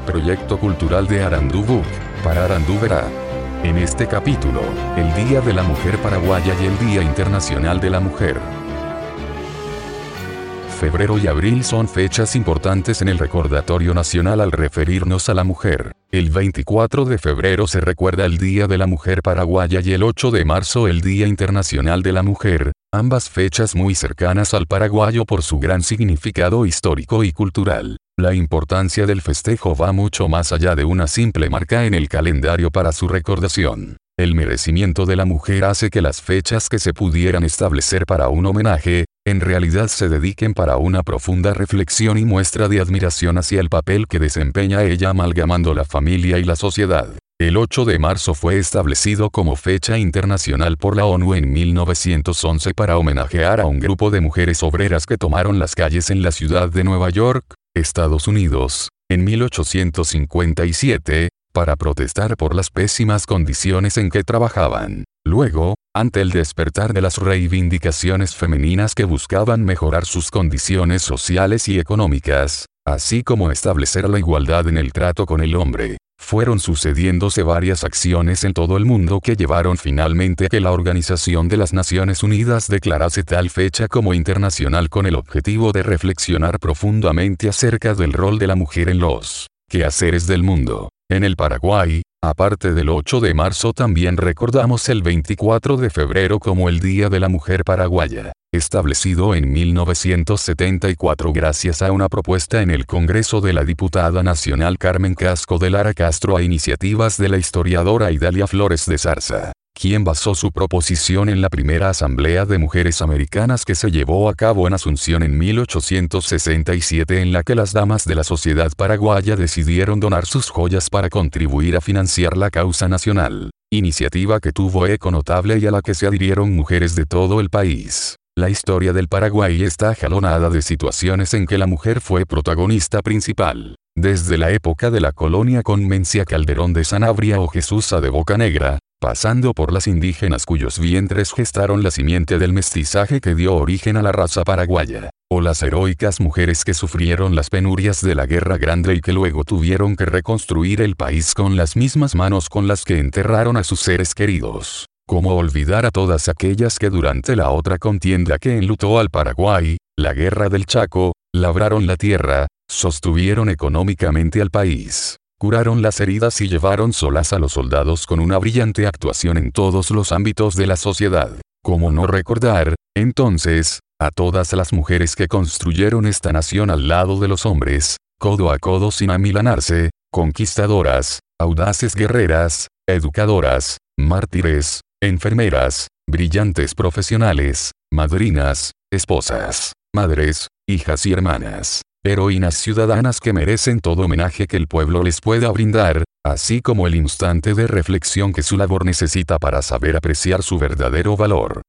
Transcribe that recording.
proyecto cultural de Arandú para Arandú Verá. En este capítulo, el Día de la Mujer Paraguaya y el Día Internacional de la Mujer. Febrero y abril son fechas importantes en el recordatorio nacional al referirnos a la mujer. El 24 de febrero se recuerda el Día de la Mujer Paraguaya y el 8 de marzo el Día Internacional de la Mujer, ambas fechas muy cercanas al paraguayo por su gran significado histórico y cultural. La importancia del festejo va mucho más allá de una simple marca en el calendario para su recordación. El merecimiento de la mujer hace que las fechas que se pudieran establecer para un homenaje, en realidad se dediquen para una profunda reflexión y muestra de admiración hacia el papel que desempeña ella amalgamando la familia y la sociedad. El 8 de marzo fue establecido como fecha internacional por la ONU en 1911 para homenajear a un grupo de mujeres obreras que tomaron las calles en la ciudad de Nueva York, Estados Unidos, en 1857, para protestar por las pésimas condiciones en que trabajaban. Luego, ante el despertar de las reivindicaciones femeninas que buscaban mejorar sus condiciones sociales y económicas, así como establecer la igualdad en el trato con el hombre, fueron sucediéndose varias acciones en todo el mundo que llevaron finalmente a que la Organización de las Naciones Unidas declarase tal fecha como internacional con el objetivo de reflexionar profundamente acerca del rol de la mujer en los quehaceres del mundo. En el Paraguay, aparte del 8 de marzo también recordamos el 24 de febrero como el Día de la Mujer Paraguaya, establecido en 1974 gracias a una propuesta en el Congreso de la diputada nacional Carmen Casco de Lara Castro a iniciativas de la historiadora Idalia Flores de Zarza, quien basó su proposición en la primera Asamblea de Mujeres Americanas que se llevó a cabo en Asunción en 1867 en la que las damas de la sociedad paraguaya decidieron donar sus joyas para contribuir a financiar la causa nacional, iniciativa que tuvo eco notable y a la que se adhirieron mujeres de todo el país. La historia del Paraguay está jalonada de situaciones en que la mujer fue protagonista principal. Desde la época de la colonia con Mencía Calderón de Sanabria o Jesús de Bocanegra, pasando por las indígenas cuyos vientres gestaron la simiente del mestizaje que dio origen a la raza paraguaya, o las heroicas mujeres que sufrieron las penurias de la Guerra Grande y que luego tuvieron que reconstruir el país con las mismas manos con las que enterraron a sus seres queridos. ¿Cómo olvidar a todas aquellas que durante la otra contienda que enlutó al Paraguay, la Guerra del Chaco, labraron la tierra, sostuvieron económicamente al país, curaron las heridas y llevaron solas a los soldados con una brillante actuación en todos los ámbitos de la sociedad? ¿Cómo no recordar, entonces, a todas las mujeres que construyeron esta nación al lado de los hombres, codo a codo sin amilanarse, conquistadoras, audaces guerreras, educadoras, mártires, enfermeras, brillantes profesionales, madrinas, esposas, madres, hijas y hermanas, heroínas ciudadanas que merecen todo homenaje que el pueblo les pueda brindar, así como el instante de reflexión que su labor necesita para saber apreciar su verdadero valor?